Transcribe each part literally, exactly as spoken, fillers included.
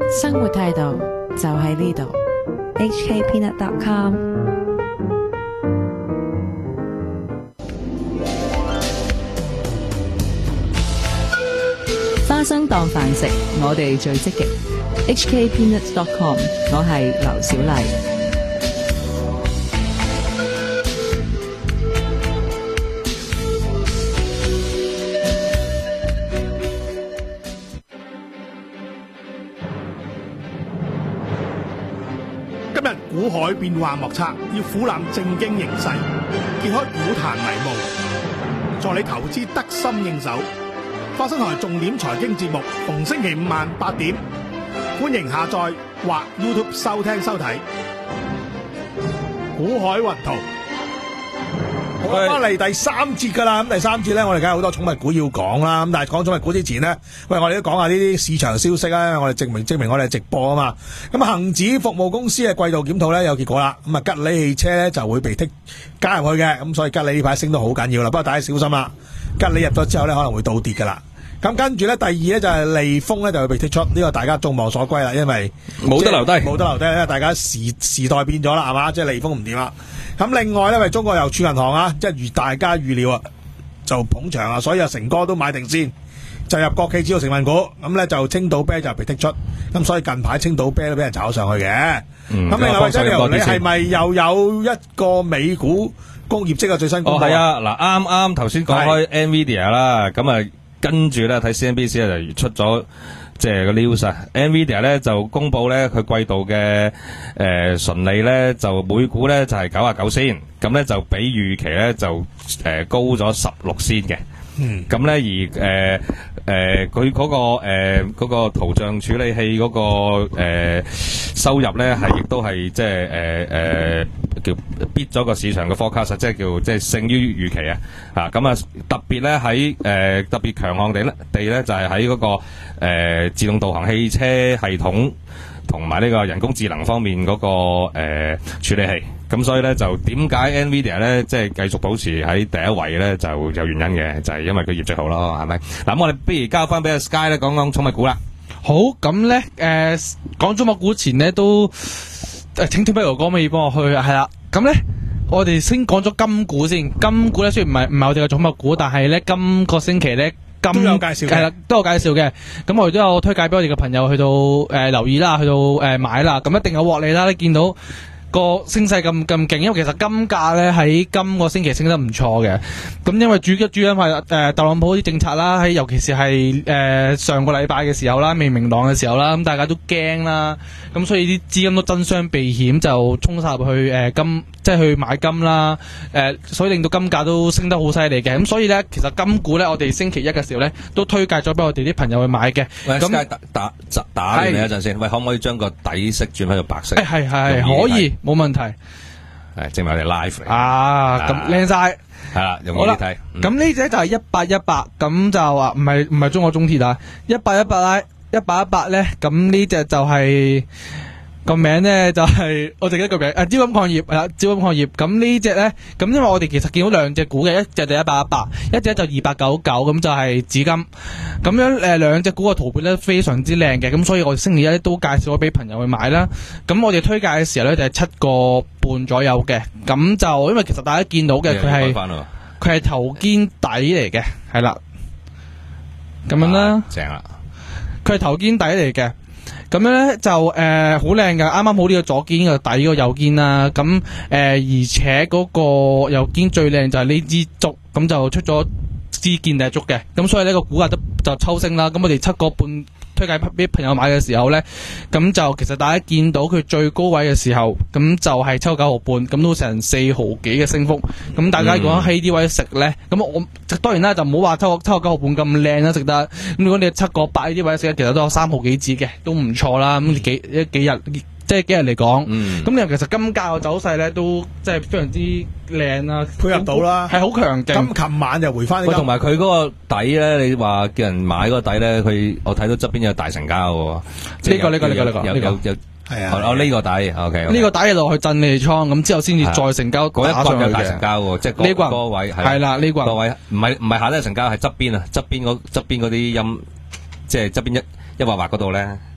生活態度就喺呢度。 H K peanut dot com。 花生當飯食，我哋最積極。H K peanut dot com， 我係劉小麗。 今日股海變幻莫測，要俯瞰正經形勢，揭開股壇迷霧，助你投資得心應手。花生台重點財經節目，逢星期五晚八點，歡迎下載或 YouTube 收聽收睇。股海雲圖，好翻嚟第三節噶啦。咁第三節咧，我哋梗係好多寵物股要講啦。咁但係講寵物股之前呢，喂，我哋都講下呢啲市場消息啦。我哋證明證明我哋係直播啊嘛。咁啊，恒指服務公司嘅季度檢討咧有結果啦。咁啊，吉利汽車咧就會被剔加入去嘅。咁所以吉利呢排升得好緊要啦。不過大家小心啦，吉利入咗之後咧可能會倒跌噶啦。咁跟住咧，第二咧就係利豐咧就會被剔出，呢個大家眾望所歸啦，因為冇得留低， 冇得留低，因為大家時時代變咗啦，係嘛，即係利豐唔掂啦。咁另外咧，為中國郵儲銀行啊，即係如大家預料啊，就捧場啊，所以阿成哥都買定先，就入國企指數成分股，咁咧就青島啤就被剔出，咁所以近排青島啤都俾人炒上去嘅。咁、嗯、另外，張你係咪又有一個美股公業績嘅最新公布？ 哦，係啊，嗱，啱啱頭先講開 Nvidia 啦，咁啊。跟住咧睇 C N B C 咧就出咗即係個 news 啊 ，Nvidia 咧就公布咧佢季度嘅誒純利咧就每股咧就係九啊九仙，咁咧就比預期咧就誒、呃、高咗十六仙嘅。嗯，咁咧而誒誒佢嗰個誒嗰、呃那個圖像處理器嗰、那個誒、呃、收入咧係亦都係即係誒誒叫 beat 咗個市場嘅 forecast， 即係叫即係勝於預期啊！啊咁啊特別咧喺誒特別強項地咧地咧就係喺嗰個誒、呃、自動導航汽車系統同埋呢個人工智能方面嗰、那個誒、呃、處理器。咁所以咧就點解 Nvidia 咧即係繼續保持喺第一位咧就有原因嘅，就係、是、因為佢業績好咯，係咪？嗱咁我哋不如交翻俾阿 Sky 咧講講寵物股啦。 好，咁咧誒講寵物股前咧都誒請聽不如講可以幫我去係啦。咁咧我哋先講咗金股先，金股咧雖然唔係唔係我哋嘅寵物股，但係咧今個星期咧金都有介紹嘅， 係啦都有介紹嘅。咁我哋都有推介俾我哋嘅朋友去到誒、呃、留意啦，去到誒、呃、買啦，咁一定有獲利啦。你見到個升勢咁咁勁，因為其實金價咧喺今個星期升得唔錯嘅。咁因為主一主因為誒、呃、特朗普啲政策啦，喺尤其是係誒、呃、上個禮拜嘅時候啦，未明朗嘅時候啦，咁大家都驚啦，咁所以啲資金都爭相避險，就衝晒入去誒、呃、金，即係去買金啦。誒、呃，所以令到金價都升得好犀利嘅。咁所以咧，其實金股咧，我哋星期一嘅時候咧，都推介咗俾我哋啲朋友去買嘅。 喂，咁打打打完你一陣先，喂，可唔可以將個底色轉翻到白色？ 誒，係係係可以。冇問題， 係證明我哋 live 嚟啊！咁靚晒， 係啦，容易啲睇。 咁呢隻就係一八一八，咁就話唔係唔係中國中鐵啊，一八一八咧，一八一八咧，咁呢隻就係、是。個名咧就係、是、我自己一個名，誒，招金礦業係啦，招金礦業。咁呢隻咧，咁因為我哋其實見到兩隻股嘅，一隻就一八一八，一隻就二八九九，咁就係紫金。咁樣誒，兩隻股嘅圖表咧非常之靚嘅，咁所以我哋星期一都介紹咗俾朋友去買啦。咁我哋推介嘅時候咧就係七個半左右嘅，咁就因為其實大家見到嘅佢係佢係頭肩底嚟嘅，係啦，咁樣啦， 啊、正啦， 佢係頭肩底嚟嘅。咁樣咧就誒好靚㗎，啱啱好呢個左肩嘅底個右肩啦。咁誒、呃、而且嗰個右肩最靚就係呢支竹，咁就出咗支見底竹嘅。咁所以呢個股價都就抽升啦。咁我哋七個半推介俾朋友買嘅時候咧，咁就其實大家見到佢最高位嘅時候，咁就係七個九毫半，咁都成四毫幾嘅升幅。咁大家如果喺呢位食咧，咁我當然啦，就唔好話七個七個九毫半咁靚啦，食得。咁如果你七個八呢啲位食，其實都有三毫幾紙嘅，都唔錯啦。咁幾一幾日即係幾日嚟講，咁、嗯、你其實金價嘅走勢咧都即係非常之靚啊， 配合到啦， 係好強勁。咁琴晚就回翻。 喂，同埋佢嗰個底咧，你話叫人買嗰個底咧，佢我睇到側邊有大成交喎。呢、 這個呢、這個呢、這個呢、這個有有有係啊，哦呢、這個底 ，OK，呢、 這個底係落去震你哋倉，咁之後先至再成交打上去嘅。嗰一棍有大成交喎，即係嗰嗰個位係啦，呢棍個位唔係唔係下低成交，係側邊啊，側邊嗰側邊嗰啲陰，即係側邊一一畫畫嗰度咧。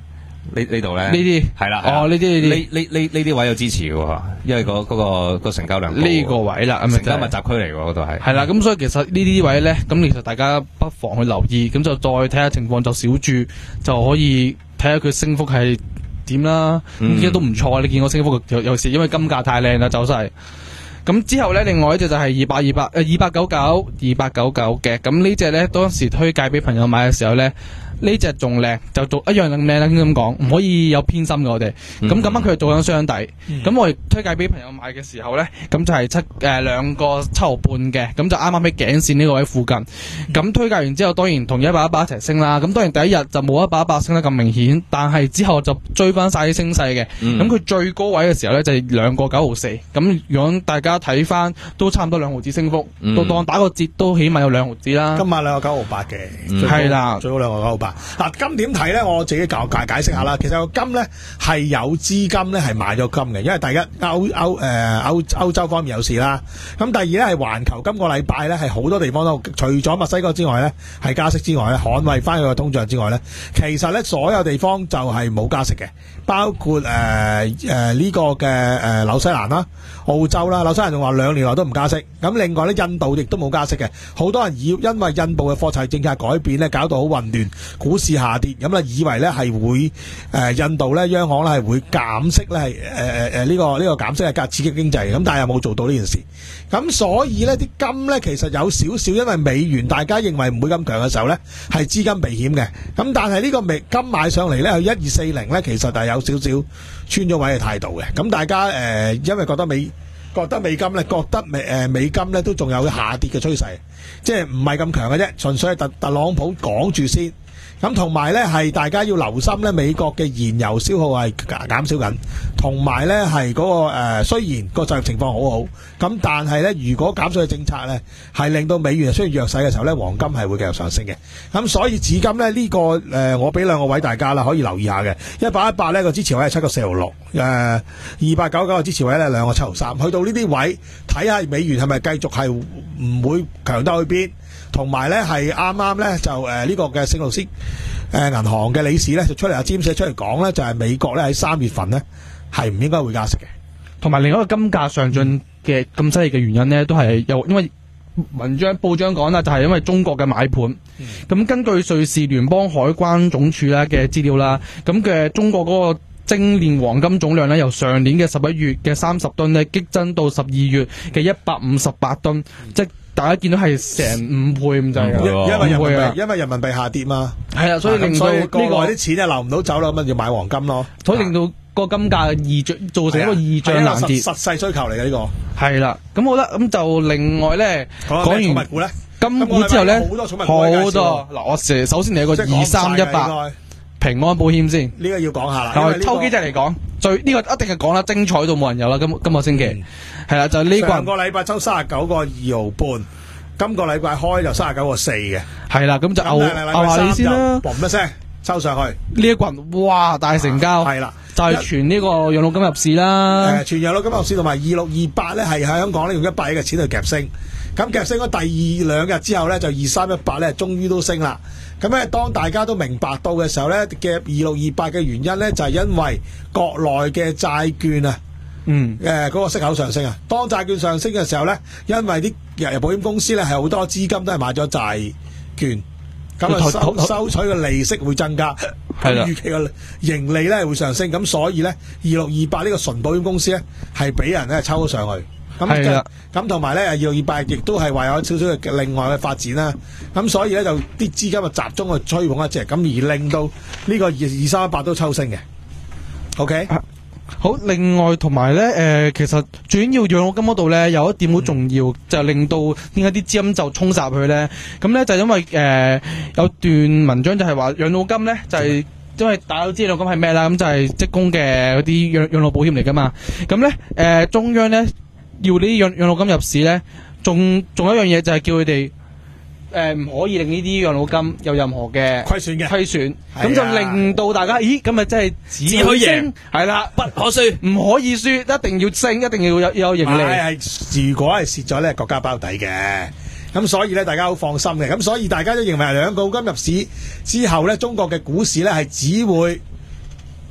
呢呢度咧， 呢啲係啦， 哦呢啲呢啲呢呢呢呢啲位有支持嘅喎，因為嗰嗰個個成交量高呢個位啦，咁咪成交密集區嚟喎，嗰度係係啦，咁所以其實呢啲位咧，咁其實大家不妨去留意，咁就再睇下情況，就小注就可以睇下佢升幅係點啦。咁而家都唔錯，你見我升幅有有時因為金價太靚啦，走勢。咁之後咧，另外一隻就係二百二百誒二百九九二百九九嘅，咁呢隻咧當時推介俾朋友買嘅時候咧。呢隻仲靚，就做一樣咁靚啦，咁講，唔可以有偏心嘅我哋。咁咁啱佢係做緊雙底，咁、嗯、我哋推介俾朋友買嘅時候咧，咁就係七誒兩個七毫半嘅，咁就啱啱喺頸線呢個位附近。咁、嗯、推介完之後，當然同一百一百一齊升啦。咁當然第一日就冇一百一百升得咁明顯，但係之後就追翻晒啲升勢嘅。咁佢、嗯、最高位嘅時候咧就係兩個九毫四。咁如果大家睇翻都差唔多兩毫子升幅，嗯、到當打個折都起碼有兩毫子啦。 今晚兩個九毫八嘅， 係啦， 最高兩個九毫八。嗱，金點睇咧？我自己教解解釋下啦。其實個金咧係有資金咧係買咗金嘅，因為第一歐歐誒歐歐洲方面有事啦。咁第二咧係環球今個禮拜咧係好多地方都除咗墨西哥之外咧係加息之外咧，捍衛翻佢個通脹之外咧，其實咧所有地方就係冇加息嘅，包括誒誒呢個嘅誒紐西蘭啦、澳洲啦。紐西蘭仲話兩年內都唔加息。咁另外咧印度亦都冇加息嘅。好多人以因為印度嘅貨幣政策改變咧，搞到好混亂。股市下跌，咁啊以為咧係會誒、呃、印度咧央行咧係會減息咧係誒誒誒呢個呢、這個減息係加刺激經濟，咁但係又冇做到呢件事，咁所以咧啲金咧其實有少少因為美元大家認為唔會咁強嘅時候咧係資金避險嘅，咁但係呢個美金買上嚟咧去一二四零咧其實係有少少穿咗位嘅態度嘅，咁大家誒、呃、因為覺得美覺得美金咧覺得美誒、呃、美金咧都仲有下跌嘅趨勢，即係唔係咁強嘅啫，純粹係特特朗普講住先。咁同埋咧，係大家要留心咧，美國嘅燃油消耗係減少緊，同埋咧係嗰個誒、呃，雖然個就業情況好好，咁但係咧，如果減稅嘅政策咧係令到美元出現弱勢嘅時候咧，黃金係會繼續上升嘅。咁所以至今咧呢、這個誒、呃，我俾兩個位大家啦，可以留意下嘅。一百一八咧個支持位係七個四毫六，誒二百九九個支持位咧兩個七毫三，去到呢啲位睇下美元係咪繼續係唔會強得去邊。同埋咧係啱啱咧就誒呢、呃這個嘅聖路斯誒銀行嘅理事咧就出嚟阿詹士出嚟講咧，就係、是、美國咧喺三月份咧係唔應該會加息嘅。同埋另一個金價上進嘅咁犀利嘅原因咧，都係有因為文章報章講啦，就係、是、因為中國嘅買盤。咁、嗯、根據瑞士聯邦海關總署啦嘅資料啦，咁嘅中國嗰個精煉黃金總量咧，由上年嘅十一月嘅三十噸咧，激增到十二月嘅一百五十八噸，嗯、即大家見到係成五倍咁滯，因為人民幣因為人民幣下跌嘛，係啊，所以令到呢個啲錢啊流唔到走啦，咁啊要買黃金咯，所以令到個金價異漲，造成一個異漲難跌，實際需求嚟嘅呢個係啦。咁好啦，咁就另外咧講完寵物股咧，金股之後咧好多寵物股好多嗱，我首首先嚟個二三一八平安保險先，呢個要講下啦。但係抽幾隻嚟講，最呢個一定係講啦，精彩到冇人有啦。今今個星期係啦，就呢個上個禮拜抽三十九個二毫半，今個禮拜開就三十九個四嘅。係啦，咁就牛牛下你先啦，嘣一聲抽上去。呢一棍哇大成交，係啦，就係傳呢個養老金入市啦。誒，傳養老金入市同埋二六二八咧，係喺香港咧用一百億嘅錢去夾升。咁夾升咗第二兩日之後咧，就二三一八咧，終於都升啦。咁咧，當大家都明白到嘅時候咧，夾二六二八嘅原因咧，就係、是、因為國內嘅債券啊，嗯，誒嗰、呃那個息口上升啊。當債券上升嘅時候咧，因為啲日日保險公司咧係好多資金都係買咗債券，咁啊收收取嘅利息會增加，咁預期嘅盈利咧會上升，咁所以咧二六二八呢個純保險公司咧係俾人咧抽咗上去。咁咁同埋咧，二六二八亦都係話有少少嘅另外嘅發展啦。咁所以咧就啲資金就集中去吹捧一隻，咁而令到呢個二二三一八都抽升嘅。OK，啊、好。另外同埋咧，誒、呃，其實最緊要養老金嗰度咧有一點好重要，嗯、就令到點解啲資金就衝殺去咧？咁咧就因為誒、呃、有段文章就係話養老金咧就係、是。因為大家都知道咁係咩啦，咁就係職工嘅嗰啲養養老保險嚟噶嘛。咁咧，誒、呃、中央咧要呢啲養養老金入市咧，仲仲有一樣嘢就係叫佢哋誒唔可以令呢啲養老金有任何嘅虧損嘅虧損，咁就令到大家，咦，咁咪真係只可以贏，係啦，不可輸，唔可以輸，一定要升，一定要有有盈利。係係，如果係蝕咗咧，國家包底嘅。咁所以咧，大家好放心嘅。咁所以大家都認為養老金入市之後咧，中國嘅股市咧係只會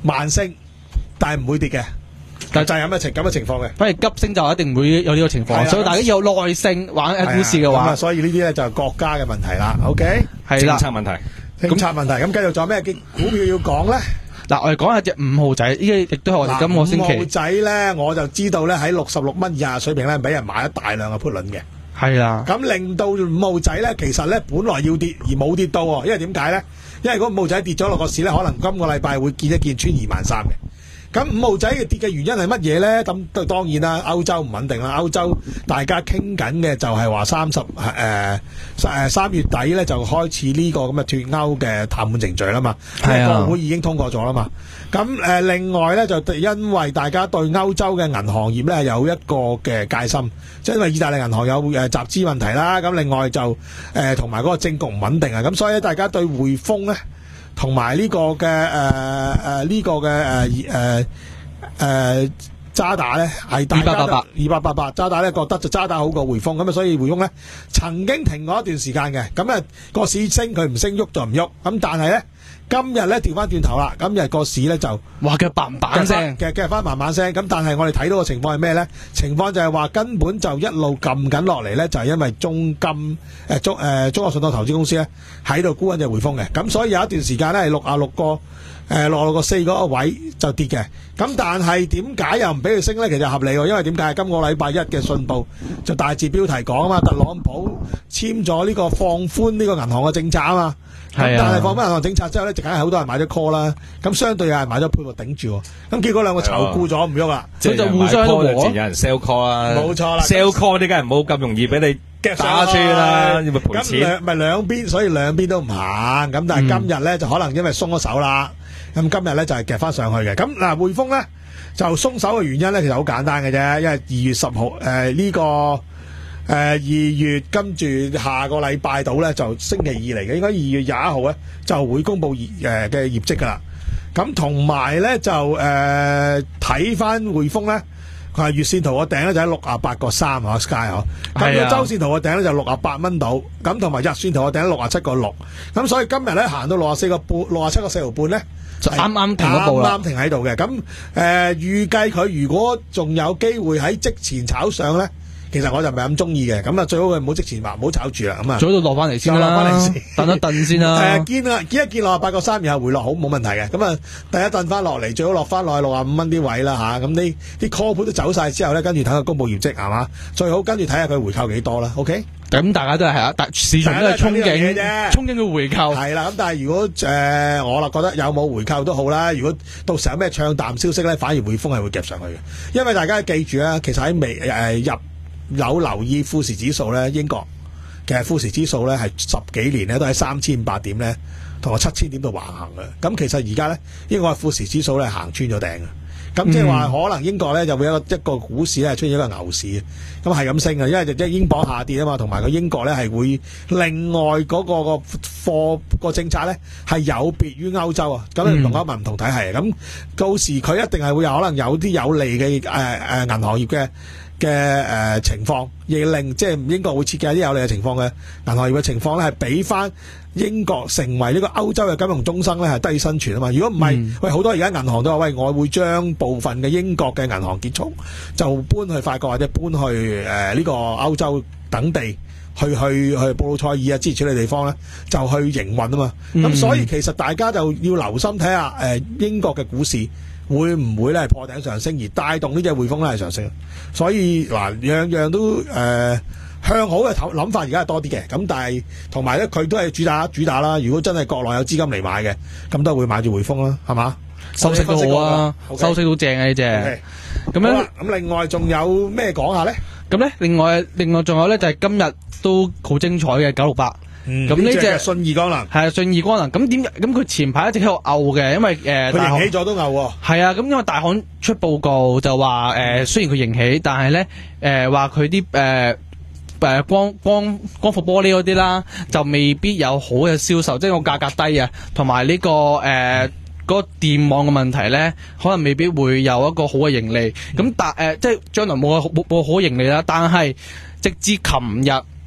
慢升，但係唔會跌嘅。但就係咁嘅情咁嘅情況嘅。 反而急升就一定會有呢個情況，所以大家要有耐性玩誒股市嘅話， 所以呢啲咧就係國家嘅問題啦。OK， 係啦， 政策問題， 政策問題。咁繼續仲有咩股票要講咧？ 嗱，我哋講下隻五號仔，呢個亦都係我哋今個星期。 五號仔咧，我就知道咧喺六十六蚊以下水平咧，俾人買咗大量嘅 put 輪嘅。 係啦， 咁令到五號仔咧，其實咧本來要跌而冇跌到喎，因為點解咧？因為如果五號仔跌咗落個市咧，可能今個禮拜會見一見穿二萬三嘅。咁五號仔嘅跌嘅原因係乜嘢咧？咁當然啦，歐洲唔穩定啦。歐洲大家傾緊嘅就係話三十誒誒三月底咧就開始呢個咁嘅脫歐嘅談判程序啦嘛。係啊，國會已經通過咗啦嘛。咁誒、呃、另外咧就因為大家對歐洲嘅銀行業咧有一個嘅戒心，即係因為意大利銀行有誒集資問題啦。咁另外就誒同埋嗰個政局唔穩定啊。咁所以咧大家對匯豐咧。同埋呢個嘅誒誒呢個嘅誒誒誒渣打咧係大家二百八八二百八八渣打咧覺得就渣打好過匯豐咁啊，所以匯豐咧曾經停過一段時間嘅，咁啊個市升佢唔升喐就唔喐，咁但係咧今日咧調翻轉頭啦，今日個市咧就哇嘅嘭嘭聲， 嘅嘅翻慢慢聲，咁但係我哋睇到嘅情況係咩咧？情況就係話根本就一路撳緊落嚟咧，就係因為中金誒中誒中國信託投資公司咧喺度沽緊隻匯豐嘅，咁所以有一段時間咧係六啊六個誒六六個四嗰個位就跌嘅，咁但係點解又唔俾佢升咧？其實合理喎，因為點解？今個禮拜一嘅信報就大字標題講啊嘛，特朗普簽咗呢個放寬呢個銀行嘅政策啊嘛。咁但係放翻銀行政策之後咧，就梗係好多人買咗 call 啦。咁相對有人買咗 put 頂住喎。咁結果兩個籌沽咗唔喐啦， 即係就互相和。有人 sell call 啦，冇錯啦。sell call 啲梗係唔好咁容易俾你打穿啦，要咪賠錢。咁兩咪兩邊，所以兩邊都唔行。咁但係今日咧就可能因為鬆咗手啦。咁今日咧就係夾翻上去嘅。咁嗱匯豐咧就鬆手嘅原因咧其實好簡單嘅啫，因為二月十號誒呢個。誒、呃、二月跟住下個禮拜到咧就星期二嚟嘅，應該二月廿一號咧就會公佈業誒嘅業績噶啦。咁同埋咧就誒睇翻匯豐咧，佢係月線圖個頂咧就喺六啊八個三啊 Sky 嗬。咁個周線圖個頂咧就六啊八蚊到，咁同埋日線圖個頂六啊七個六。咁所以今日咧行到六啊四個半，六啊七個四毫半咧就啱啱停咗步啦，啱啱停喺度嘅。咁誒預計佢如果仲有機會喺即前炒上咧。其實我就唔係咁中意嘅，咁啊最好佢唔好即前話唔好炒住啦，咁啊早到落翻嚟先啦，落翻嚟先，等一等先啦。係啊，見啊見一見六啊八個三，然後回落好冇問題嘅，咁啊第一等翻落嚟，最好落翻落去六啊五蚊啲位啦吓，咁呢啲 call put都走晒之後咧，跟住睇佢公佈業績係嘛，最好跟住睇下佢回購幾多啦 ，OK？咁大家都係啊，但市場都係憧憬啫，憧憬佢回購係啦。咁但係如果誒、呃、我啦覺得有冇回購都好啦，如果到時候有咩唱淡消息咧，反而匯豐係會夾上去嘅，因為大家記住啊，其實喺未誒入。有留意富時指數咧，英國其實富時指數咧係十幾年咧都喺三千五百點咧，同個七千點度橫行嘅。咁其實而家咧，英國嘅富時指數咧行穿咗頂嘅。咁即係話可能英國咧就會有一個一個股市咧出現一個牛市，咁係咁升嘅，因為即係英鎊下跌啊嘛，同埋個英國咧係會另外嗰個個貨個政策咧係有別於歐洲啊，咁唔同歐盟唔同體系。咁到時佢一定係會有可能有啲有利嘅誒誒銀行業嘅。嘅誒、呃、情況，亦令即係英國會設計啲有利嘅情況嘅銀行業嘅情況咧，係俾翻英國成為呢個歐洲嘅金融中心咧，係低生存啊嘛！如果唔係，嗯、喂好多而家銀行都話喂，我會將部分嘅英國嘅銀行結束，就搬去法國或者搬去誒呢、呃這個歐洲等地，去去去布魯塞爾啊之類處理地方咧，就去營運啊嘛！咁、嗯、所以其實大家就要留心睇下誒英國嘅股市。會唔會咧破頂上升而帶動呢隻匯豐咧係上升？所以嗱，樣樣都誒、呃、向好嘅諗法而家係多啲嘅。咁但係同埋咧，佢都係主打主打啦。如果真係國內有資金嚟買嘅，咁都會買住匯豐啦，係嘛？收息都好啊，收息都正啊呢隻。咁樣咁另外仲有咩講下咧？咁咧另外另外仲有咧就係今日都好精彩嘅九六八。咁呢隻信義光能係啊，信義光能咁點？咁佢前排一直喺度嘔嘅，因為誒，佢、呃、迎起咗都嘔喎。係啊，咁因為大行出報告就話誒、呃，雖然佢迎起，但係咧誒話佢啲誒誒光光光伏玻璃嗰啲啦，就未必有好嘅銷售，即係個價格低啊，同埋呢個誒嗰、呃那個電網嘅問題咧，可能未必會有一個好嘅盈利。咁但誒即係將來冇冇冇好盈利啦。但係直至琴日。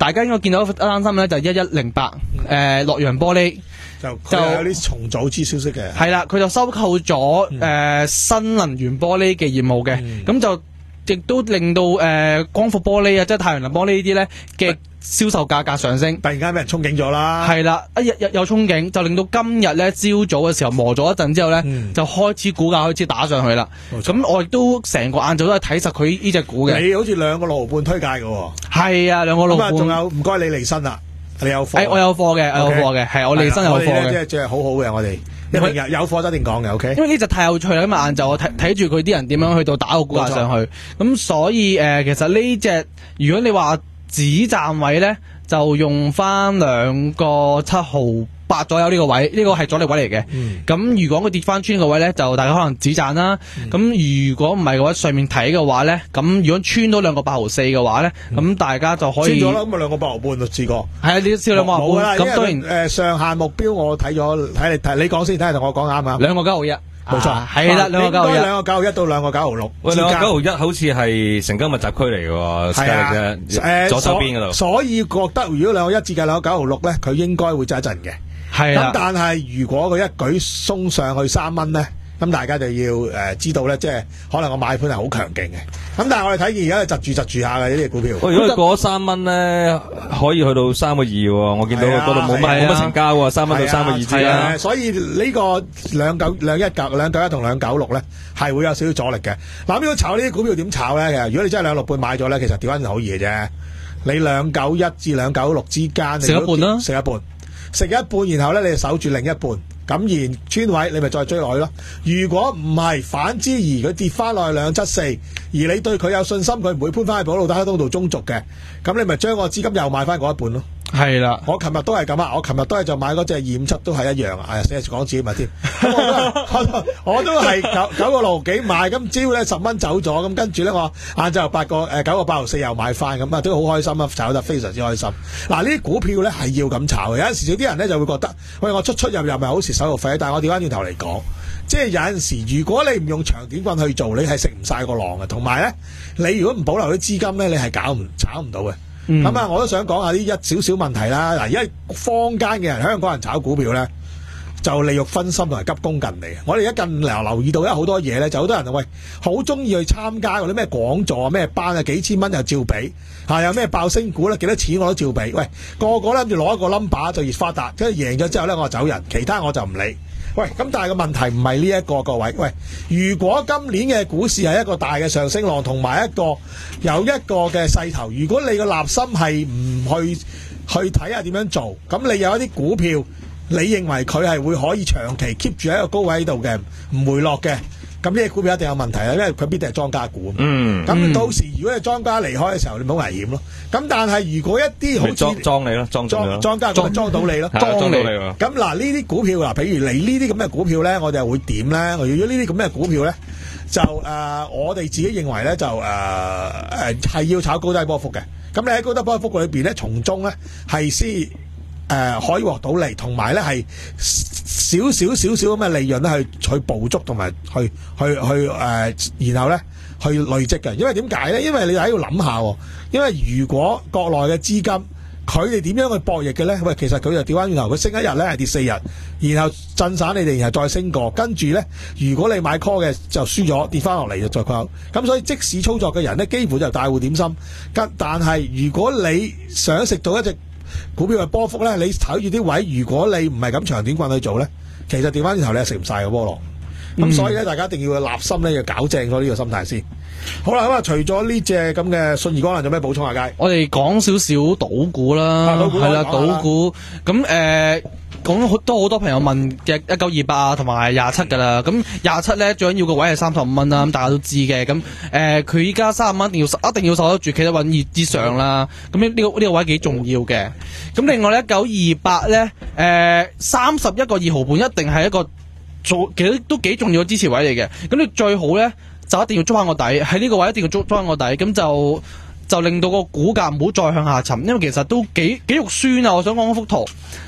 大家應該見到一單新聞咧，就一一零八誒洛陽玻璃。 就就有啲重組之消息嘅， 係啦，佢就收購咗誒、嗯呃、新能源玻璃嘅業務嘅，咁、嗯、就亦都令到誒、呃、光伏玻璃啊，即係太陽能玻璃呢啲咧嘅銷售價格上升， 突然間俾人憧憬咗啦， 係啦，一日日有憧憬，就令到今日咧朝早嘅時候磨咗一陣之後咧，嗯、就開始股價開始打上去啦。咁我亦都成個晏晝都係睇實佢呢隻股嘅。 你好似兩個六毫半推介嘅喎， 係啊，兩個六毫半。 仲有唔該你離身啦。你有貨？ 誒，我有貨嘅，我有貨嘅，係我離身有貨嘅， 即係即係好好嘅，我哋一定有有貨一定講嘅，OK。 因為呢隻太有趣啦，今日晏晝我睇睇住佢啲人點樣去到打個股價上去，咁所以誒，其實呢隻如果你話止站位咧，就用翻兩個七毫八左右呢個位，呢、這個係阻力位嚟嘅。咁、嗯、如果佢跌翻穿個位咧，就大家可能止賺啦。咁、嗯、如果唔係嘅話，上面睇嘅話咧，咁如果穿到兩個八毫四嘅話咧，咁、嗯、大家就可以穿咗啦。咁啊兩個八毫半就試過。係啊， 你都試兩個八毫半。咁當然誒、呃、上限目標我睇咗，睇你睇你講先，睇下同我講啱唔啱？ 兩個九毫一。冇錯，係啦，兩個九毫一，兩個九毫一到兩個九毫六。 喂，兩個九毫一好似係成交密集區嚟嘅喎，係啊，誒左手邊嗰度。 所以覺得如果兩個一至計兩個九毫六咧，佢應該會揸一陣嘅。係咁但係如果佢一舉鬆上去三蚊咧，咁大家就要誒、呃、知道咧，即係可能個買盤係好強勁嘅。咁但係我哋睇見而家係窒住窒住下嘅呢啲股票。 喂，如果佢過三蚊咧，可以去到三個二喎。我見到嗰度冇乜冇乜成交喎，三蚊到三個二之間。 所以呢個兩九兩一九兩九一同兩九六咧係會有少少阻力嘅。嗱，呢個炒呢啲股票點炒咧？其實如果你真係兩六半買咗咧，其實調翻好易嘅啫。你兩九一至兩九六之間， 食一半啦， 食一半，食一半，然後咧你就守住另一半。咁然穿位你咪再追落去咯。如果唔係反之而佢跌翻落去兩七四，而你對佢有信心，佢唔會搬翻去保路打開通道中續嘅，咁你咪將個資金又買翻嗰一半咯。係啦，我琴日都係咁啊！我琴日都係就買嗰隻二五七，都係一樣啊！哎呀，死講自己咪添，我都係九九個六毫幾買，今朝咧十蚊走咗，咁跟住咧我晏晝八個誒九個八毫四又買翻，咁啊都好開心啊，炒得非常之開心。嗱，呢啲股票咧係要咁炒嘅，有陣時有啲人咧就會覺得，喂，我出出入入咪好蝕手續費，但係我調翻轉頭嚟講，即係有陣時如果你唔用長短棍去做，你係食唔晒個浪嘅，同埋咧你如果唔保留啲資金咧，你係搞唔炒唔到嘅。咁啊、嗯，我都想講下啲一少少問題啦。嗱，而家坊間嘅人，香港人炒股票咧，就利欲分心同埋急功近利。我哋而家近嚟留意到，因為好多嘢咧，就好多人喂，好中意去參加嗰啲咩講座啊、咩班啊，幾千蚊又照俾，嚇有咩爆升股咧，幾多錢我都照俾。喂，個個咧諗住攞一個 number 就越發達，跟住贏咗之後咧，我就走人，其他我就唔理。喂，咁但係個問題唔係呢一個，各位，喂，如果今年嘅股市係一個大嘅上升浪，同埋一個有一個嘅勢頭，如果你個立心係唔去去睇下點樣做，咁你有一啲股票，你認為佢係會可以長期 keep 住喺一個高位喺度嘅，唔回落嘅，咁呢個股票一定有問題啦，因為佢必定係莊家股。嗯，咁到時如果係莊家離開嘅時候，你冇危險咯。咁但係如果一啲好似裝裝你咯，裝裝莊家咁裝到你咯， 裝到你。 咁嗱，呢啲股票嗱，譬如你呢啲咁嘅股票咧，我哋會點咧？如果呢啲咁嘅股票咧，就誒、呃，我哋自己認為咧，就誒誒係要炒高低波幅嘅。咁你喺高低波幅裏邊咧，從中咧係先誒可以獲到利，同埋咧係少少少少咁嘅利潤咧，去去捕捉同埋去去去誒、呃，然後咧去累積嘅。因為點解咧？因為你喺度諗下，因為如果國內嘅資金佢哋點樣去博弈嘅咧？喂，其實佢就調翻轉頭，佢升一日咧係跌四日，然後震散你哋，然後再升過，跟住咧，如果你買 call 嘅就輸咗，跌翻落嚟就再 call。咁所以即使操作嘅人咧，幾乎就大戶點心。但係如果你想食到一隻股票嘅波幅咧，你睇住啲位，如果你唔係咁長短棍去做咧，其實調翻轉頭你係食唔晒個波浪。咁、嗯、所以咧，大家一定要立心咧，要搞正咗呢個心態先。好啦，咁啊，除咗呢隻咁嘅信義光能，有咩補充下？佳， 我哋講少少賭股啦，係啦，賭股咁誒，講好多好多朋友問嘅一九二八啊，同埋廿七噶啦。咁廿七咧，最緊要個位係三十五蚊啦，咁大家都知嘅。咁誒，佢依家三十蚊，一定要一定要守得住，企得穩熱之上啦。咁呢呢個呢、這個位幾重要嘅。咁另外咧，一九二八咧，誒，三十一個二毫半，一定係一個做其實都幾重要嘅支持位嚟嘅。咁你最好咧，就一定要捉翻個底，喺呢個位一定要捉捉翻個底，咁就就令到個股價唔好再向下沉，因為其實都幾幾肉酸啊！我想講嗰幅圖，自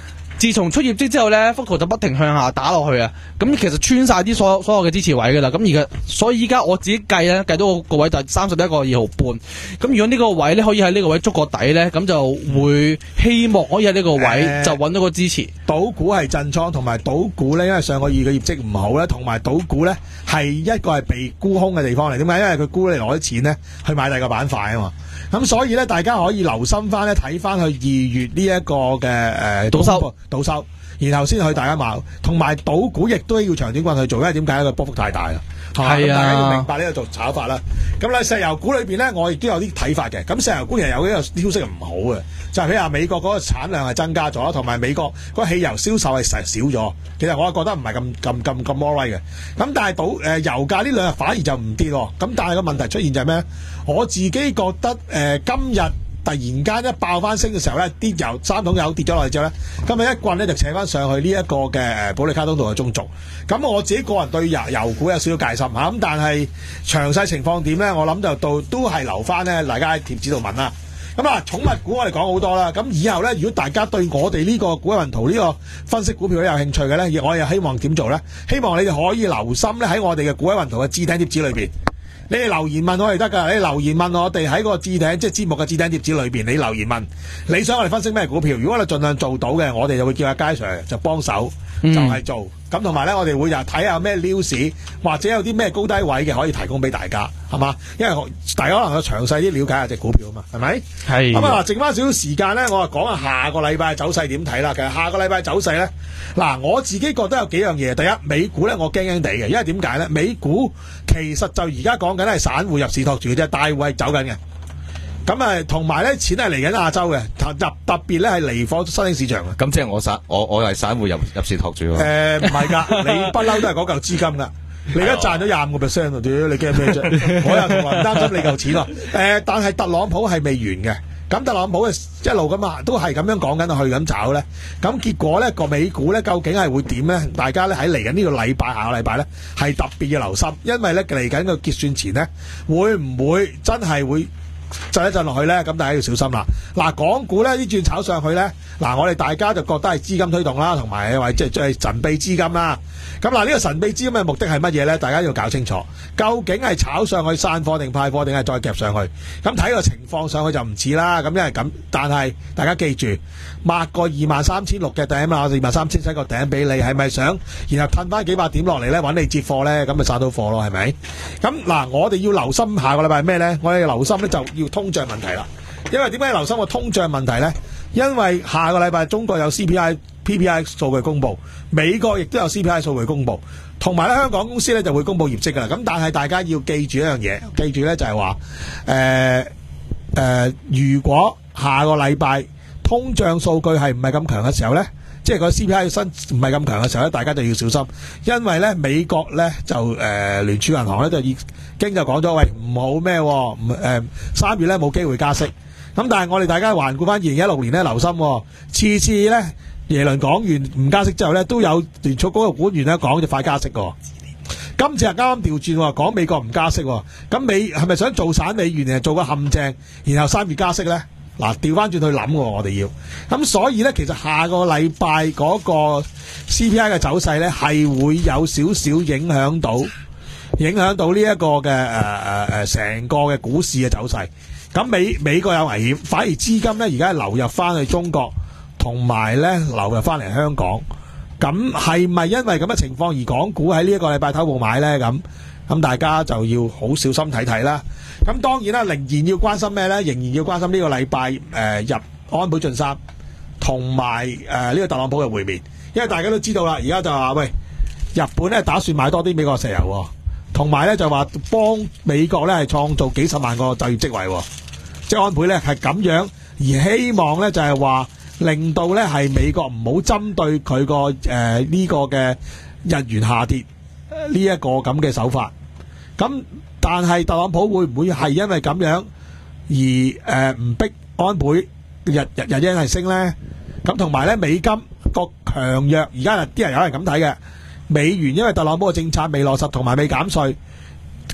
自從出業績之後咧，幅圖就不停向下打落去啊。咁其實穿晒啲所有所有嘅支持位噶啦。咁而家所以依家我自己計咧，計到個位就係三十一個二毫半。咁如果呢個位咧可以喺呢個位捉個底咧，咁就會希望可以喺呢個位就揾到個支持。 賭股係震倉，同埋賭股咧，因為上個月嘅業績唔好咧，同埋賭股咧係一個係被沽空嘅地方嚟。點解？因為佢沽你攞啲錢咧去買第二個板塊啊嘛。咁所以咧，大家可以留心翻咧，睇翻去二月呢一個嘅誒賭收賭收，然後先去大家買。同埋賭股亦都要長短棍去做，因為點解？個波幅太大啦。係啊，大家要明白呢個做炒法啦。咁咧，石油股裏邊咧，我亦都有啲睇法嘅。咁石油股其實有呢個消息唔好嘅，就係譬如話美國嗰個產量係增加咗，同埋美國嗰個汽油銷售係成少咗。其實我係覺得唔係咁咁咁咁 worry 嘅。咁但係賭誒油價呢兩日反而就唔跌喎。咁但係個問題出現就係咩？我自己覺得誒、呃、今日突然間一爆翻升嘅時候咧，啲油三桶油跌咗落嚟之後咧，今日一棍咧就扯翻上去呢一個嘅誒保利卡通道嘅中軸。咁我自己個人對油油股有少少戒心嚇，咁但係詳細情況點咧，我諗就到都係留翻咧，大家喺貼紙度問啦。咁啊，寵物股我哋講好多啦。咁以後咧，如果大家對我哋呢個股運圖呢個分析股票咧有興趣嘅咧，我又希望點做咧？希望你哋可以留心咧喺我哋嘅股運圖嘅置頂貼紙裏邊。你哋留言問我哋得㗎，你留言問我哋喺個置頂即係節目嘅置頂貼紙裏邊，你留言問你想我哋分析咩股票？如果你盡量做到嘅，我哋就會叫阿佳 Sir 就幫手，就係、是、做。咁同埋咧，我哋會又睇下咩 news 或者有啲咩高低位嘅可以提供俾大家，係嘛？因為大家可能有詳細啲了解下隻股票啊嘛，係咪？係。咁啊，剩翻少少時間咧，我啊講下下個禮拜嘅走勢點睇啦。其實下個禮拜走勢咧，嗱我自己覺得有幾樣嘢。第一，美股咧我驚驚地嘅，因為點解咧？美股其實就而家講緊係散戶入市托住嘅啫，大戶係走緊嘅。咁啊，同埋咧，錢係嚟緊亞洲嘅，特特別咧係嚟貨新興市場嘅。 咁即係我散，我我係散戶入入市托住喎。誒唔係㗎，你不嬲都係嗰嚿資金㗎。你而家賺咗廿五個 percent 喎，屌你驚咩啫？我又同話唔擔心你嚿錢喎。誒，但係特朗普係未完嘅。咁特朗普一路咁啊，都係咁樣講緊去咁炒咧。咁結果咧個美股咧究竟係會點咧？大家咧喺嚟緊呢個禮拜下個禮拜咧係特別要留心，因為咧嚟緊個結算前咧會唔會真係會震一震落去咧？咁大家要小心啦。嗱，港股咧呢轉炒上去咧，嗱我哋大家就覺得係資金推動啦，同埋或者即係神秘資金啦。咁嗱呢個神秘資金嘅目的係乜嘢咧？大家要搞清楚，究竟係炒上去散貨定派貨，定係再夾上去？咁睇個情況上去就唔似啦。咁因為咁，但係大家記住，抹個二萬三千六嘅頂啦，二萬三千七個頂俾你，係咪想然後褪翻幾百點落嚟咧，揾你接貨咧？咁咪殺到貨咯，係咪？咁嗱，我哋要留心下個禮拜係咩咧？我哋要留心咧就要通脹問題啦。因為點解留心個通脹問題咧？因為下個禮拜中國有 C P I、P P I 數據公布，美國亦都有 C P I 數據公布，同埋咧香港公司咧就會公布業績噶啦。咁但係大家要記住一樣嘢，記住咧就係話，誒誒，如果下個禮拜通脹數據係唔係咁強嘅時候咧，即係個 C P I 新唔係咁強嘅時候咧，大家就要小心，因為咧美國咧就誒、呃、聯儲銀行咧就已經就講咗，喂唔好咩，唔誒三月咧冇機會加息。咁但係我哋大家環顧翻二零一六年咧，留心、哦、次次咧耶倫講完唔加息之後咧，都有聯儲局嘅官員咧講就快加息喎。今次係啱啱調轉喎，講美國唔加息喎。咁美係咪想做散美元定係做個陷阱，然後三月加息咧？嗱，調翻轉去諗喎，我哋要。咁所以咧，其實下個禮拜嗰個 C P I 嘅走勢咧，係會有少少影響到，影響到呢一個嘅誒誒誒成個嘅股市嘅走勢。咁美美國有危險，反而資金咧而家流入翻去中國，同埋咧流入翻嚟香港。咁係咪因為咁嘅情況而港股喺呢一個禮拜偷步買咧？咁咁大家就要好小心睇睇啦。咁當然啦，仍然要關心咩咧？仍然要關心呢個禮拜誒入安倍晉三同埋誒呢個特朗普嘅會面，因為大家都知道啦，而家就話喂，日本咧打算買多啲美國石油、哦，同埋咧就話幫美國咧係創造幾十萬個就業職位、哦。即係安倍咧係咁樣，而希望咧就係話令到咧係美國唔好針對佢個誒呢個嘅日元下跌呢一個咁嘅手法。咁但係特朗普會唔會係因為咁樣而誒唔逼安倍日日日元係升咧？咁同埋咧美金個強弱，而家啲人有人咁睇嘅美元，因為特朗普嘅政策未落實同埋未減稅。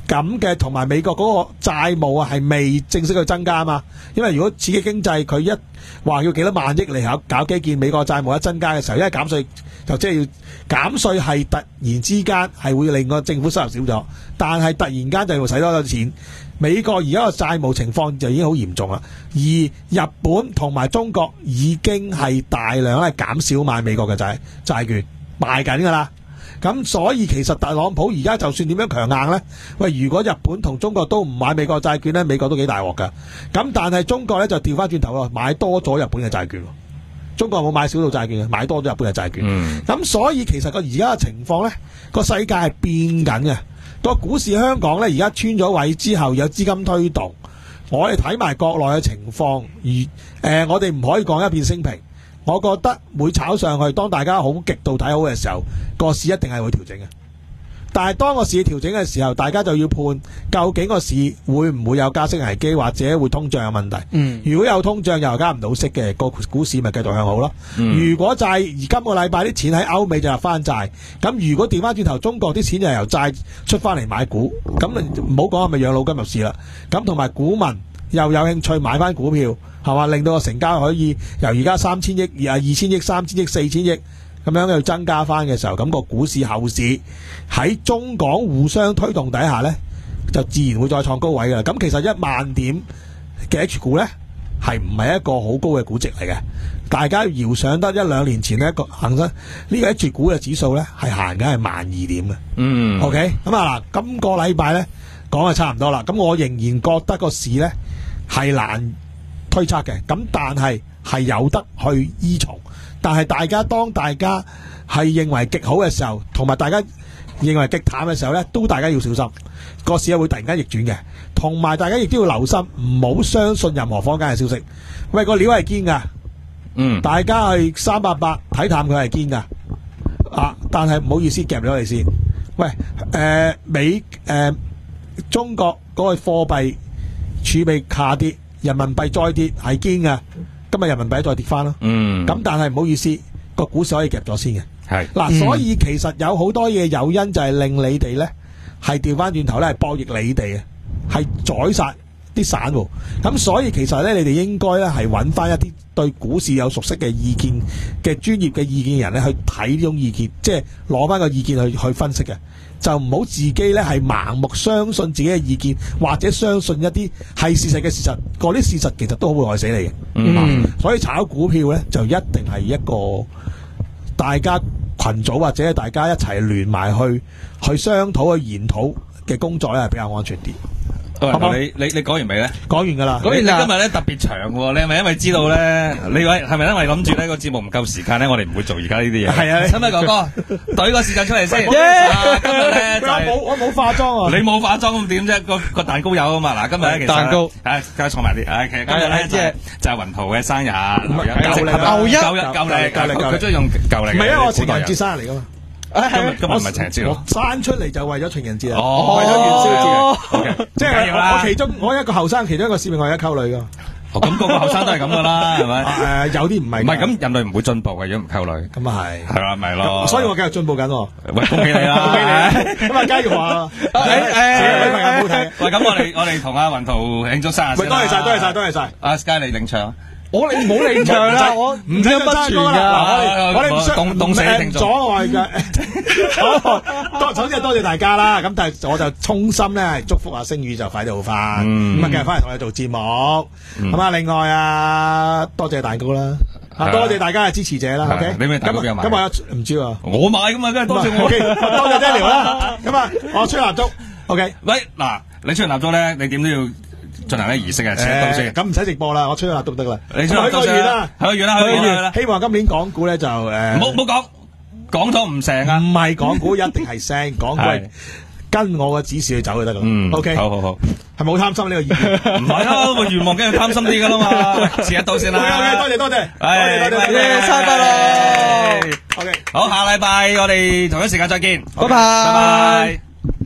咁嘅，同埋美國嗰個債務啊係未正式去增加嘛。因為如果刺激經濟，佢一話要幾多萬億嚟搞搞基建，美國債務一增加嘅時候，因為減稅就即係要減稅，係突然之間係會令個政府收入少咗，但係突然間就要使多咗錢。美國而家個債務情況就已經好嚴重啦，而日本同埋中國已經係大量咧減少買美國嘅債債券賣緊㗎啦。咁所以其實特朗普而家就算點樣強硬呢？喂，如果日本同中國都唔買美國債券呢，美國都幾大鑊㗎。咁但係中國呢，就調翻轉頭喎，買多咗日本嘅債券。中國冇買少數債券嘅，買多咗日本嘅債券。咁、嗯、所以其實個而家嘅情況呢，個世界係變緊嘅。個股市香港呢，而家穿咗位之後有資金推動，我哋睇埋國內嘅情況，而誒、呃、我哋唔可以講一片升平。我覺得會炒上去，當大家好極度睇好嘅時候，個市一定係會調整嘅。但係當個市調整嘅時候，大家就要判究竟個市會唔會有加息危機，或者會通脹有問題。嗯，如果有通脹又加唔到息嘅，個股市咪繼續向好咯。嗯、如果債而今個禮拜啲錢喺歐美就入翻債，咁如果調翻轉頭中國啲錢就由債出翻嚟買股，咁唔好講係咪養老金入市啦。咁同埋股民又有興趣買翻股票，係嘛？令到個成交可以由而家三千億、啊二千億、三千億、四千億咁樣去增加翻嘅時候，咁、個股市後市喺中港互相推動底下呢，就自然會再創高位㗎啦。咁其實一萬點嘅 H 股呢，係唔係一個好高嘅估值嚟嘅？大家遙想得一兩年前呢個恒生呢個 H 股嘅指數呢，係行緊係萬二點嘅。嗯。OK，咁啊嗱，今個禮拜呢講就差唔多啦。咁我仍然覺得個市呢係難推測嘅，咁但係係有得去依從。但係大家當大家係認為極好嘅時候，同埋大家認為極淡嘅時候呢，都大家要小心，個市會突然間逆轉嘅。同埋大家亦都要留心，唔好相信任何坊間嘅消息。喂，個料係堅噶，嗯，大家係三八八睇淡佢係堅噶，啊，但係唔好意思夾咗你先。喂，誒、呃、美誒、呃、中國嗰個貨幣儲備下跌，人民幣再跌係堅噶。今日人民幣再跌翻咯，嗯，咁但係唔好意思，個股市可以夾咗先嘅，係嗱、啊，所以其實有好多嘢誘因就係令你哋咧係調翻轉頭咧係博弈你哋嘅，係宰殺啲散戶，咁所以其實咧你哋應該咧係揾翻一啲對股市有熟悉嘅意見嘅專業嘅意見嘅人咧去睇呢種意見，即係攞翻個意見去去分析嘅。就唔好自己咧係盲目相信自己嘅意見，或者相信一啲係事實嘅事實，嗰啲事實其實都好會害死你嘅。嗯，嗯，所以炒股票咧就一定係一個大家群組或者大家一齊聯埋去去商討去研討嘅工作咧係比較安全啲。 好好你你你講完未咧？ 講完噶啦。 講完今日咧特別長喎，你係咪因為知道咧？你位係咪因為諗住呢個節目唔夠時間咧？我哋唔會做而家呢啲嘢。係啊，新米哥哥，懟個時間出嚟先。Yeah! 今日咧就係、是、我冇化妝啊！你冇化妝咁點啫？個個蛋糕有啊嘛！嗱，今日咧其實蛋糕，誒，加坐埋啲。誒，其實今日咧即係就係雲圖嘅生日，舊曆舊一舊日舊曆舊曆，佢中意用舊曆。唔係啊，我情人節生日嚟噶嘛。今日今日唔係情人節咯，生出嚟就為咗情人節啊！哦，為咗元宵節，即係我其中我一個後生，其中一個使命我係一溝女噶。哦，咁個個後生都係咁噶啦，係咪？誒，有啲唔係。唔係咁，人類唔會進步嘅，如果唔溝女。咁啊係。係啦，咪咯。所以我繼續進步緊。喂，恭喜你啦！恭喜你！咁啊，嘉耀華，誒誒，女朋友好睇。喂，咁我哋我哋同阿雲圖慶祝生日先。喂，多謝晒，多謝晒，多謝晒。阿 Sky 你領唱。我你唔好領唱啦，我唔聽不傳噶，我哋唔想凍凍死聽眾，阻礙嘅。多首先多謝大家啦，咁但係我就衷心咧祝福阿星宇就快啲好翻，咁啊繼續翻嚟同你做節目。咁啊，另外啊，多謝蛋糕啦，啊多謝大家嘅支持者啦。OK，你咩蛋糕邊有買？咁我唔知啊，我買噶嘛，梗係多謝我。多謝 Daniel 啦。咁啊，我吹蠟燭。OK，喂，嗱，你吹完蠟燭咧，你點都要進行啲儀式嘅，切刀先。咁唔使直播啦，我吹咗蠟燭得啦。你吹蠟燭先啦，許個願啦，許個願啦。希望今年港股咧就誒，唔好唔好講，講咗唔成啊。唔係港股一定係升，港股係跟我嘅指示去走就得噶啦。嗯，OK，好好好，係咪好貪心呢個意見？唔係啊，個願望梗係貪心啲噶啦嘛。切一刀先啦。OK，多謝多謝，多謝多謝，耶，生日快樂。OK，好，下禮拜我哋同一時間再見，拜拜，拜拜。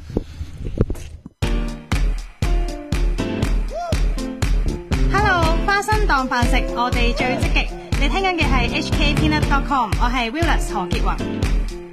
花生當飯食，我哋最積極。你聽緊嘅係 H K Peanut dot com， 我係 Willis 何潔雲。